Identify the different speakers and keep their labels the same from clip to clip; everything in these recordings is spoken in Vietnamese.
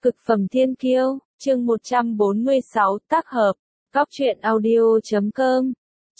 Speaker 1: Cực phẩm thiên kiêu, chương 146, tác hợp, Cóc truyện audio.com.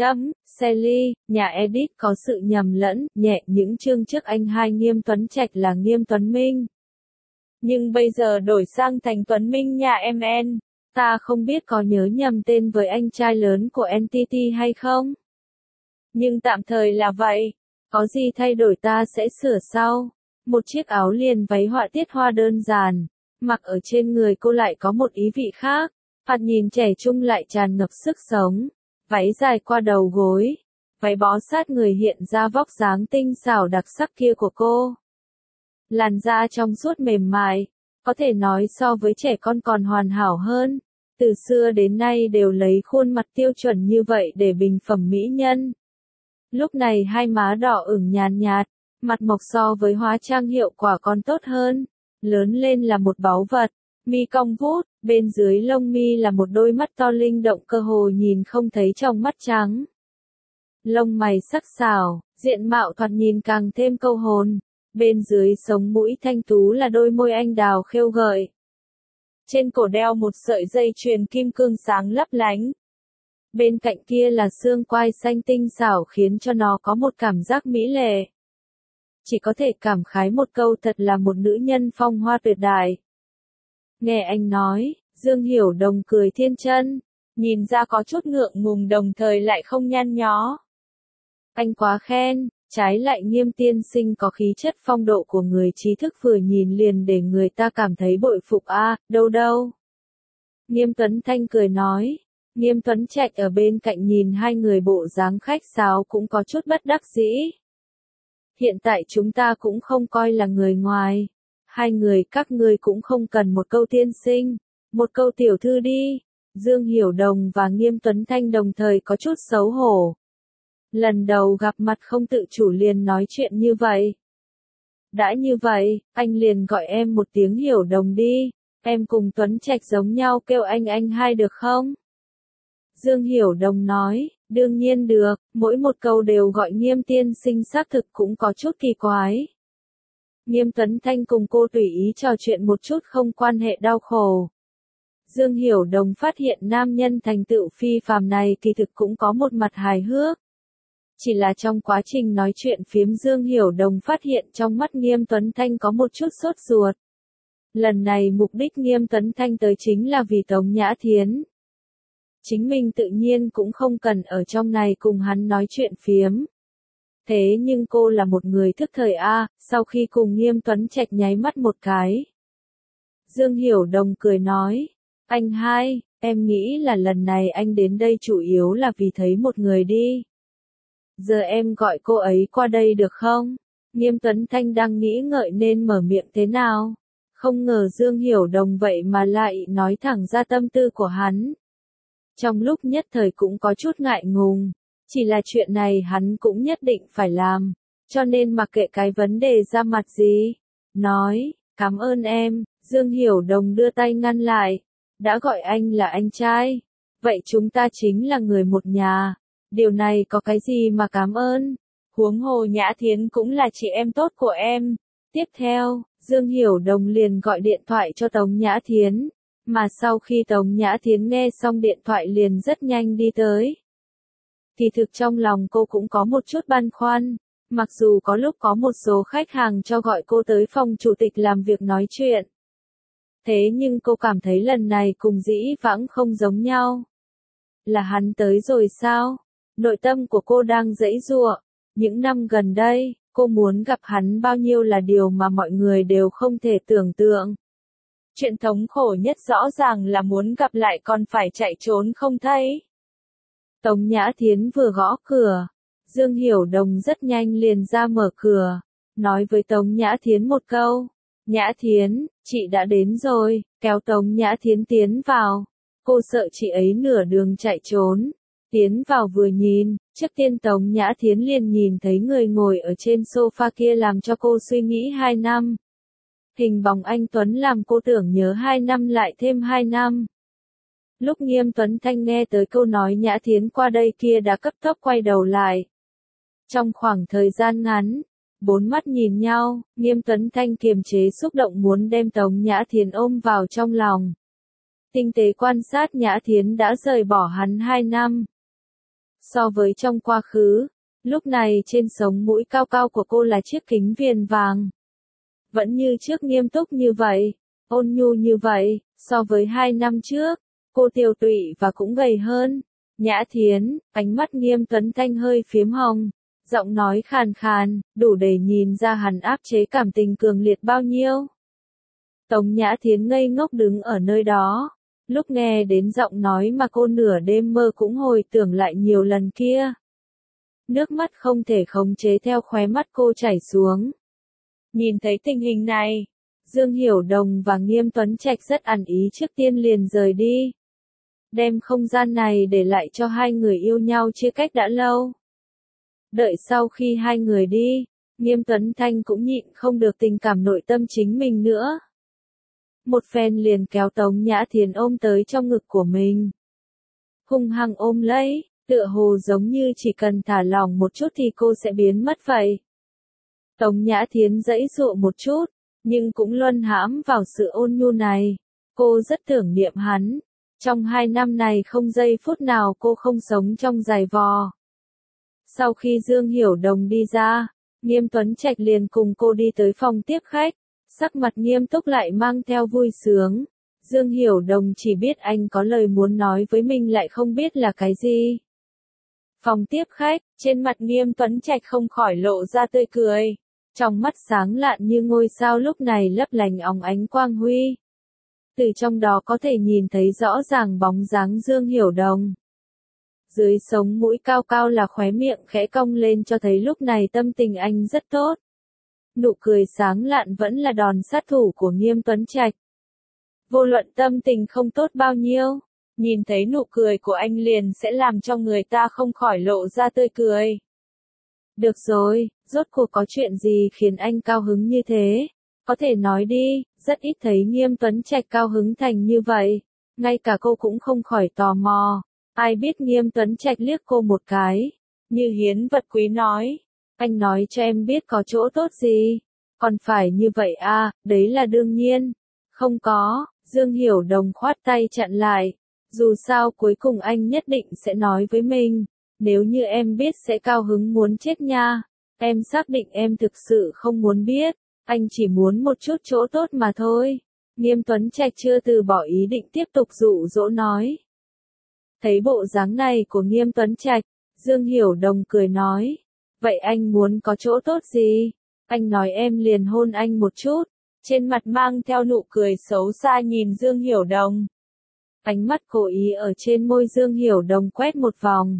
Speaker 1: Sally, nhà edit có sự nhầm lẫn, nhẹ những chương trước anh hai Nghiêm Tuấn Trạch là Nghiêm Tuấn Minh. Nhưng bây giờ đổi sang thành Tuấn Minh nhà MN, ta không biết có nhớ nhầm tên với anh trai lớn của NTT hay không? Nhưng tạm thời là vậy, có gì thay đổi ta sẽ sửa sau. Một chiếc áo liền váy họa tiết hoa đơn giản, mặc ở trên người cô lại có một ý vị khác, thoạt nhìn trẻ trung lại tràn ngập sức sống. Váy dài qua đầu gối, váy bó sát người hiện ra vóc dáng tinh xảo đặc sắc kia của cô. Làn da trong suốt mềm mại, có thể nói so với trẻ con còn hoàn hảo hơn. Từ xưa đến nay đều lấy khuôn mặt tiêu chuẩn như vậy để bình phẩm mỹ nhân. Lúc này hai má đỏ ửng nhàn nhạt, mặt mộc so với hóa trang hiệu quả còn tốt hơn. Lớn lên là một báu vật, mi cong vút, bên dưới lông mi là một đôi mắt to linh động cơ hồ nhìn không thấy trong mắt trắng. Lông mày sắc sảo, diện mạo thoạt nhìn càng thêm câu hồn. Bên dưới sống mũi thanh tú là đôi môi anh đào khêu gợi. Trên cổ đeo một sợi dây chuyền kim cương sáng lấp lánh. Bên cạnh kia là xương quai xanh tinh xảo khiến cho nó có một cảm giác mỹ lệ. Chỉ có thể cảm khái một câu thật là một nữ nhân phong hoa tuyệt đại. Nghe anh nói, Dương Hiểu Đồng cười thiên chân, nhìn ra có chút ngượng ngùng đồng thời lại không nhăn nhó. Anh quá khen, trái lại Nghiêm tiên sinh có khí chất phong độ của người trí thức vừa nhìn liền để người ta cảm thấy bội phục đâu đâu. Nghiêm Tuấn Thanh cười nói, Nghiêm Tuấn Trạch ở bên cạnh nhìn hai người bộ dáng khách sáo cũng có chút bất đắc dĩ. Hiện tại chúng ta cũng không coi là người ngoài. Hai người các ngươi cũng không cần một câu tiên sinh, một câu tiểu thư đi. Dương Hiểu Đồng và Nghiêm Tuấn Thanh đồng thời có chút xấu hổ. Lần đầu gặp mặt không tự chủ liền nói chuyện như vậy. Đã như vậy, anh liền gọi em một tiếng Hiểu Đồng đi, em cùng Tuấn Trạch giống nhau kêu anh hai được không? Dương Hiểu Đồng nói, đương nhiên được, mỗi một câu đều gọi Nghiêm tiên sinh xác thực cũng có chút kỳ quái. Nghiêm Tuấn Thanh cùng cô tùy ý trò chuyện một chút không quan hệ đau khổ. Dương Hiểu Đồng phát hiện nam nhân thành tựu phi phàm này kỳ thực cũng có một mặt hài hước. Chỉ là trong quá trình nói chuyện phiếm Dương Hiểu Đồng phát hiện trong mắt Nghiêm Tuấn Thanh có một chút sốt ruột. Lần này mục đích Nghiêm Tuấn Thanh tới chính là vì Tống Nhã Thiến. Chính mình tự nhiên cũng không cần ở trong này cùng hắn nói chuyện phiếm. Thế nhưng cô là một người thức thời sau khi cùng Nghiêm Tuấn Trạch nháy mắt một cái. Dương Hiểu Đồng cười nói, anh hai, em nghĩ là lần này anh đến đây chủ yếu là vì thấy một người đi. Giờ em gọi cô ấy qua đây được không? Nghiêm Tuấn Thanh đang nghĩ ngợi nên mở miệng thế nào. Không ngờ Dương Hiểu Đồng vậy mà lại nói thẳng ra tâm tư của hắn. Trong lúc nhất thời cũng có chút ngại ngùng. Chỉ là chuyện này hắn cũng nhất định phải làm, cho nên mặc kệ cái vấn đề ra mặt gì. Nói, cảm ơn em, Dương Hiểu Đồng đưa tay ngăn lại. Đã gọi anh là anh trai, vậy chúng ta chính là người một nhà. Điều này có cái gì mà cảm ơn, huống hồ Nhã Thiến cũng là chị em tốt của em. Tiếp theo, Dương Hiểu Đồng liền gọi điện thoại cho Tống Nhã Thiến, mà sau khi Tống Nhã Thiến nghe xong điện thoại liền rất nhanh đi tới. Thì thực trong lòng cô cũng có một chút băn khoăn, mặc dù có lúc có một số khách hàng cho gọi cô tới phòng chủ tịch làm việc nói chuyện. Thế nhưng cô cảm thấy lần này cùng dĩ vãng không giống nhau. Là hắn tới rồi sao? Nội tâm của cô đang giãy giụa. Những năm gần đây, cô muốn gặp hắn bao nhiêu là điều mà mọi người đều không thể tưởng tượng. Chuyện thống khổ nhất rõ ràng là muốn gặp lại còn phải chạy trốn không thấy. Tống Nhã Thiến vừa gõ cửa, Dương Hiểu Đồng rất nhanh liền ra mở cửa, nói với Tống Nhã Thiến một câu, Nhã Thiến, chị đã đến rồi, kéo Tống Nhã Thiến tiến vào. Cô sợ chị ấy nửa đường chạy trốn, tiến vào vừa nhìn, trước tiên Tống Nhã Thiến liền nhìn thấy người ngồi ở trên sofa kia làm cho cô suy nghĩ 2 năm. Hình bóng anh Tuấn làm cô tưởng nhớ 2 năm lại thêm 2 năm. Lúc Nghiêm Tuấn Thanh nghe tới câu nói Nhã Thiến qua đây kia đã cấp tốc quay đầu lại. Trong khoảng thời gian ngắn, Bốn mắt nhìn nhau, Nghiêm Tuấn Thanh kiềm chế xúc động muốn đem Tống Nhã Thiến ôm vào trong lòng. Tinh tế quan sát Nhã Thiến đã rời bỏ hắn 2 năm. So với trong quá khứ, lúc này trên sống mũi cao cao của cô là chiếc kính viền vàng. Vẫn như trước nghiêm túc như vậy, ôn nhu như vậy, so với 2 năm trước, cô tiều tụy và cũng gầy hơn. Nhã Thiến, ánh mắt Nghiêm Tuấn Thanh hơi phiếm hồng, giọng nói khàn khàn, đủ để nhìn ra hắn áp chế cảm tình cường liệt bao nhiêu. Tống Nhã Thiến ngây ngốc đứng ở nơi đó, lúc nghe đến giọng nói mà cô nửa đêm mơ cũng hồi tưởng lại nhiều lần kia. Nước mắt không thể khống chế theo khóe mắt cô chảy xuống. Nhìn thấy tình hình này, Dương Hiểu Đồng và Nghiêm Tuấn Trạch rất ăn ý trước tiên liền rời đi. Đem không gian này để lại cho hai người yêu nhau chia cách đã lâu. Đợi sau khi hai người đi, Nghiêm Tuấn Thanh cũng nhịn không được tình cảm nội tâm chính mình nữa. Một phen liền kéo Tống Nhã Thiến ôm tới trong ngực của mình. Hung hăng ôm lấy, tựa hồ giống như chỉ cần thả lỏng một chút thì cô sẽ biến mất vậy. Tống Nhã Thiến giãy giụa một chút, nhưng cũng luân hãm vào sự ôn nhu này. Cô rất tưởng niệm hắn. Trong 2 năm này không giây phút nào cô không sống trong giày vò. Sau khi Dương Hiểu Đồng đi ra, Nghiêm Tuấn Trạch liền cùng cô đi tới phòng tiếp khách. Sắc mặt nghiêm túc lại mang theo vui sướng. Dương Hiểu Đồng chỉ biết anh có lời muốn nói với mình lại không biết là cái gì. Phòng tiếp khách, trên mặt Nghiêm Tuấn Trạch không khỏi lộ ra tươi cười. Trong mắt sáng lạn như ngôi sao lúc này lấp lánh óng ánh quang huy. Từ trong đó có thể nhìn thấy rõ ràng bóng dáng Dương Hiểu Đồng. Dưới sống mũi cao cao là khóe miệng khẽ cong lên cho thấy lúc này tâm tình anh rất tốt. Nụ cười sáng lạn vẫn là đòn sát thủ của Nghiêm Tuấn Trạch. Vô luận tâm tình không tốt bao nhiêu, nhìn thấy nụ cười của anh liền sẽ làm cho người ta không khỏi lộ ra tươi cười. Được rồi, rốt cuộc có chuyện gì khiến anh cao hứng như thế? Có thể nói đi, rất ít thấy Nghiêm Tuấn Trạch cao hứng thành như vậy. Ngay cả cô cũng không khỏi tò mò. Ai biết Nghiêm Tuấn Trạch liếc cô một cái. Như hiến vật quý nói. Anh nói cho em biết có chỗ tốt gì. Còn phải như vậy à, đấy là đương nhiên. Không có, Dương Hiểu Đồng khoát tay chặn lại. Dù sao cuối cùng anh nhất định sẽ nói với mình. Nếu như em biết sẽ cao hứng muốn chết nha. Em xác định em thực sự không muốn biết. Anh chỉ muốn một chút chỗ tốt mà thôi. Nghiêm Tuấn Trạch chưa từ bỏ ý định tiếp tục dụ dỗ nói. Thấy bộ dáng này của Nghiêm Tuấn Trạch, Dương Hiểu Đồng cười nói. Vậy anh muốn có chỗ tốt gì? Anh nói em liền hôn anh một chút. Trên mặt mang theo nụ cười xấu xa nhìn Dương Hiểu Đồng. Ánh mắt cố ý ở trên môi Dương Hiểu Đồng quét một vòng.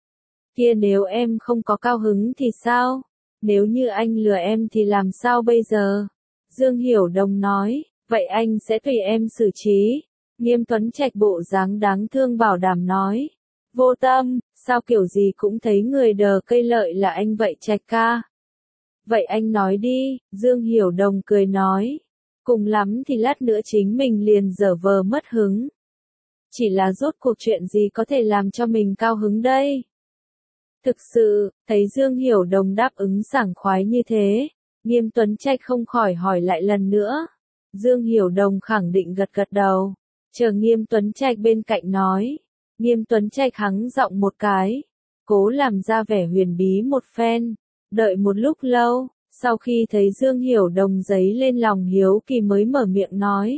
Speaker 1: Kia nếu em không có cao hứng thì sao? Nếu như anh lừa em thì làm sao bây giờ? Dương Hiểu Đồng nói, vậy anh sẽ tùy em xử trí. Nghiêm Tuấn Trạch bộ dáng đáng thương bảo đảm nói. Vô tâm, sao kiểu gì cũng thấy người đờ cây lợi là anh vậy Trạch ca. Vậy anh nói đi, Dương Hiểu Đồng cười nói. Cùng lắm thì lát nữa chính mình liền giở vờ mất hứng. Chỉ là rốt cuộc chuyện gì có thể làm cho mình cao hứng đây? Thực sự, thấy Dương Hiểu Đồng đáp ứng sảng khoái như thế, Nghiêm Tuấn Trạch không khỏi hỏi lại lần nữa. Dương Hiểu Đồng khẳng định gật gật đầu, chờ Nghiêm Tuấn Trạch bên cạnh nói. Nghiêm Tuấn Trạch hắng giọng một cái, cố làm ra vẻ huyền bí một phen, đợi một lúc lâu, sau khi thấy Dương Hiểu Đồng dấy lên lòng hiếu kỳ mới mở miệng nói.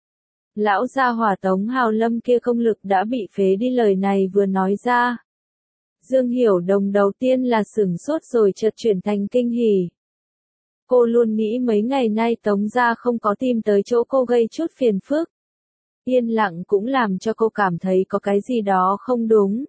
Speaker 1: Lão gia hỏa Tống Hào Lâm kia công lực đã bị phế đi, lời này vừa nói ra. Dương Hiểu Đồng đầu tiên là sửng sốt rồi chợt chuyển thành kinh hỉ. Cô luôn nghĩ mấy ngày nay Tống gia không có tìm tới chỗ cô gây chút phiền phức. Yên lặng cũng làm cho cô cảm thấy có cái gì đó không đúng.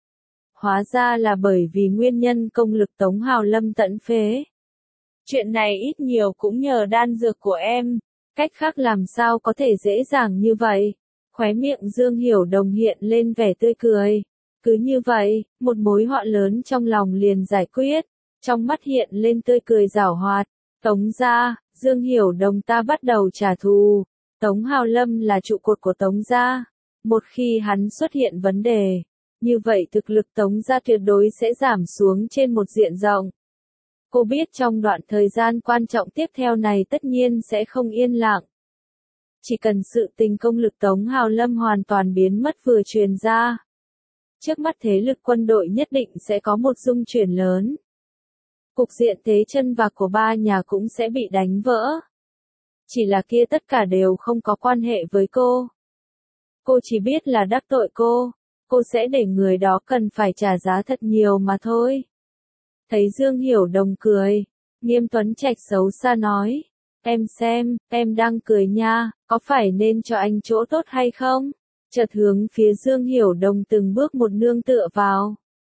Speaker 1: Hóa ra là bởi vì nguyên nhân công lực Tống Hào Lâm tận phế. Chuyện này ít nhiều cũng nhờ đan dược của em, cách khác làm sao có thể dễ dàng như vậy. Khóe miệng Dương Hiểu Đồng hiện lên vẻ tươi cười. Cứ như vậy, một mối họa lớn trong lòng liền giải quyết, trong mắt hiện lên tươi cười giảo hoạt. Tống gia, Dương Hiểu Đồng ta bắt đầu trả thù. Tống Hào Lâm là trụ cột của Tống gia. Một khi hắn xuất hiện vấn đề, như vậy thực lực Tống gia tuyệt đối sẽ giảm xuống trên một diện rộng. Cô biết trong đoạn thời gian quan trọng tiếp theo này tất nhiên sẽ không yên lặng. Chỉ cần sự tình công lực Tống Hào Lâm hoàn toàn biến mất vừa truyền ra. Trước mắt thế lực quân đội nhất định sẽ có một dung chuyển lớn. Cục diện thế chân vạc của ba nhà cũng sẽ bị đánh vỡ. Chỉ là kia tất cả đều không có quan hệ với cô. Cô chỉ biết là đắc tội cô sẽ để người đó cần phải trả giá thật nhiều mà thôi. Thấy Dương Hiểu Đồng cười, Nghiêm Tuấn Trạch xấu xa nói, em xem, em đang cười nha, có phải nên cho anh chỗ tốt hay không? Chợt hướng phía Dương Hiểu Đồng từng bước một nương tựa vào.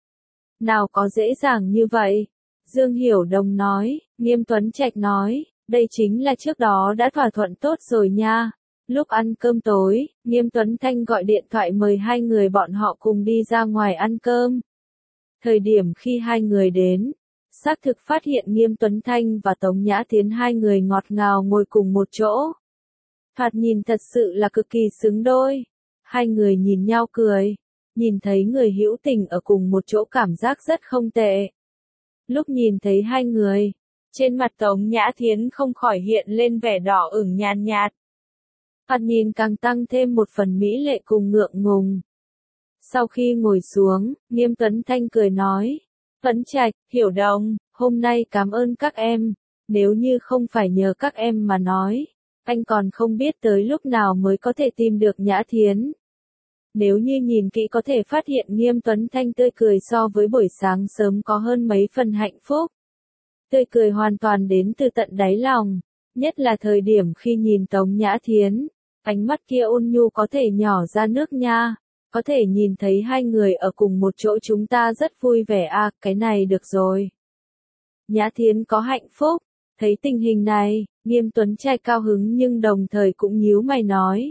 Speaker 1: Nào có dễ dàng như vậy? Dương Hiểu Đồng nói, Nghiêm Tuấn Trạch nói, đây chính là trước đó đã thỏa thuận tốt rồi nha. Lúc ăn cơm tối, Nghiêm Tuấn Thanh gọi điện thoại mời hai người bọn họ cùng đi ra ngoài ăn cơm. Thời điểm khi hai người đến, xác thực phát hiện Nghiêm Tuấn Thanh và Tống Nhã Thiến hai người ngọt ngào ngồi cùng một chỗ. Thoạt nhìn thật sự là cực kỳ xứng đôi. Hai người nhìn nhau cười, nhìn thấy người hữu tình ở cùng một chỗ cảm giác rất không tệ. Lúc nhìn thấy hai người, trên mặt Tống Nhã Thiến không khỏi hiện lên vẻ đỏ ửng nhàn nhạt. Thoạt nhìn càng tăng thêm một phần mỹ lệ cùng ngượng ngùng. Sau khi ngồi xuống, Nghiêm Tuấn Thanh cười nói, Tuấn Trạch, Hiểu Đồng, hôm nay cảm ơn các em, nếu như không phải nhờ các em mà nói, anh còn không biết tới lúc nào mới có thể tìm được Nhã Thiến. Nếu như nhìn kỹ có thể phát hiện Nghiêm Tuấn Thanh tươi cười so với buổi sáng sớm có hơn mấy phần hạnh phúc. Tươi cười hoàn toàn đến từ tận đáy lòng, nhất là thời điểm khi nhìn Tống Nhã Thiến, ánh mắt kia ôn nhu có thể nhỏ ra nước nha. Có thể nhìn thấy hai người ở cùng một chỗ chúng ta rất vui vẻ à, cái này được rồi. Nhã Thiến có hạnh phúc, thấy tình hình này, Nghiêm Tuấn Trai cao hứng nhưng đồng thời cũng nhíu mày nói.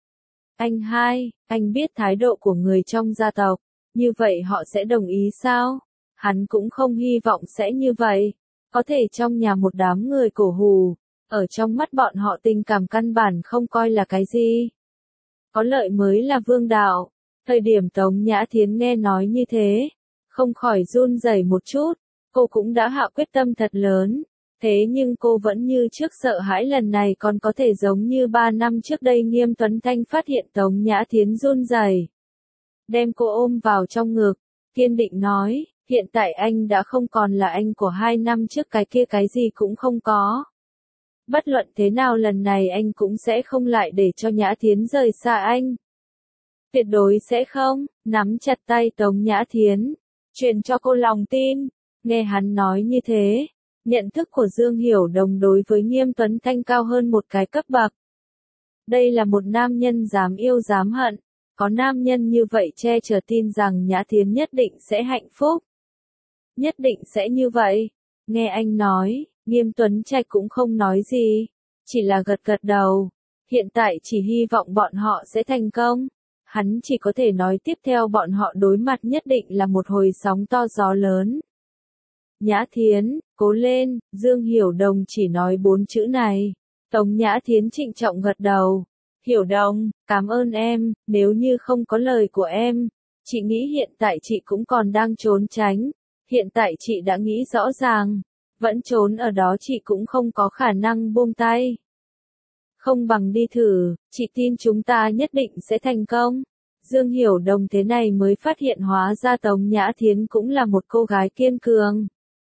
Speaker 1: Anh hai, anh biết thái độ của người trong gia tộc, như vậy họ sẽ đồng ý sao? Hắn cũng không hy vọng sẽ như vậy, có thể trong nhà một đám người cổ hù, ở trong mắt bọn họ tình cảm căn bản không coi là cái gì. Có lợi mới là vương đạo. Thời điểm Tống Nhã Thiến nghe nói như thế, không khỏi run rẩy một chút, cô cũng đã hạ quyết tâm thật lớn, thế nhưng cô vẫn như trước sợ hãi lần này còn có thể giống như 3 năm trước đây Nghiêm Tuấn Thanh phát hiện Tống Nhã Thiến run rẩy. Đem cô ôm vào trong ngực, kiên định nói, hiện tại anh đã không còn là anh của 2 năm trước cái kia cái gì cũng không có. Bất luận thế nào lần này anh cũng sẽ không lại để cho Nhã Thiến rời xa anh. Tuyệt đối sẽ không, nắm chặt tay Tống Nhã Thiến, truyền cho cô lòng tin. Nghe hắn nói như thế, nhận thức của Dương Hiểu Đồng đối với Nghiêm Tuấn Thanh cao hơn một cái cấp bậc. Đây là một nam nhân dám yêu dám hận, có nam nhân như vậy che chở tin rằng Nhã Thiến nhất định sẽ hạnh phúc. Nhất định sẽ như vậy. Nghe anh nói, Nghiêm Tuấn Trạch cũng không nói gì, chỉ là gật gật đầu. Hiện tại chỉ hy vọng bọn họ sẽ thành công. Hắn chỉ có thể nói tiếp theo bọn họ đối mặt nhất định là một hồi sóng to gió lớn. Nhã Thiến, cố lên, Dương Hiểu Đồng chỉ nói 4 chữ này. Tống Nhã Thiến trịnh trọng gật đầu. Hiểu Đồng, cảm ơn em, nếu như không có lời của em, chị nghĩ hiện tại chị cũng còn đang trốn tránh. Hiện tại chị đã nghĩ rõ ràng, vẫn trốn ở đó chị cũng không có khả năng buông tay. Không bằng đi thử, chị tin chúng ta nhất định sẽ thành công. Dương Hiểu Đồng thế này mới phát hiện hóa ra Tống Nhã Thiến cũng là một cô gái kiên cường.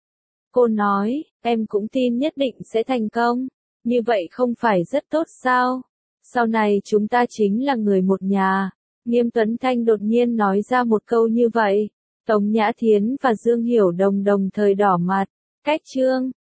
Speaker 1: Cô nói, em cũng tin nhất định sẽ thành công. Như vậy không phải rất tốt sao? Sau này chúng ta chính là người một nhà. Nghiêm Tuấn Thanh đột nhiên nói ra một câu như vậy. Tống Nhã Thiến và Dương Hiểu Đồng đồng thời đỏ mặt. Cách chương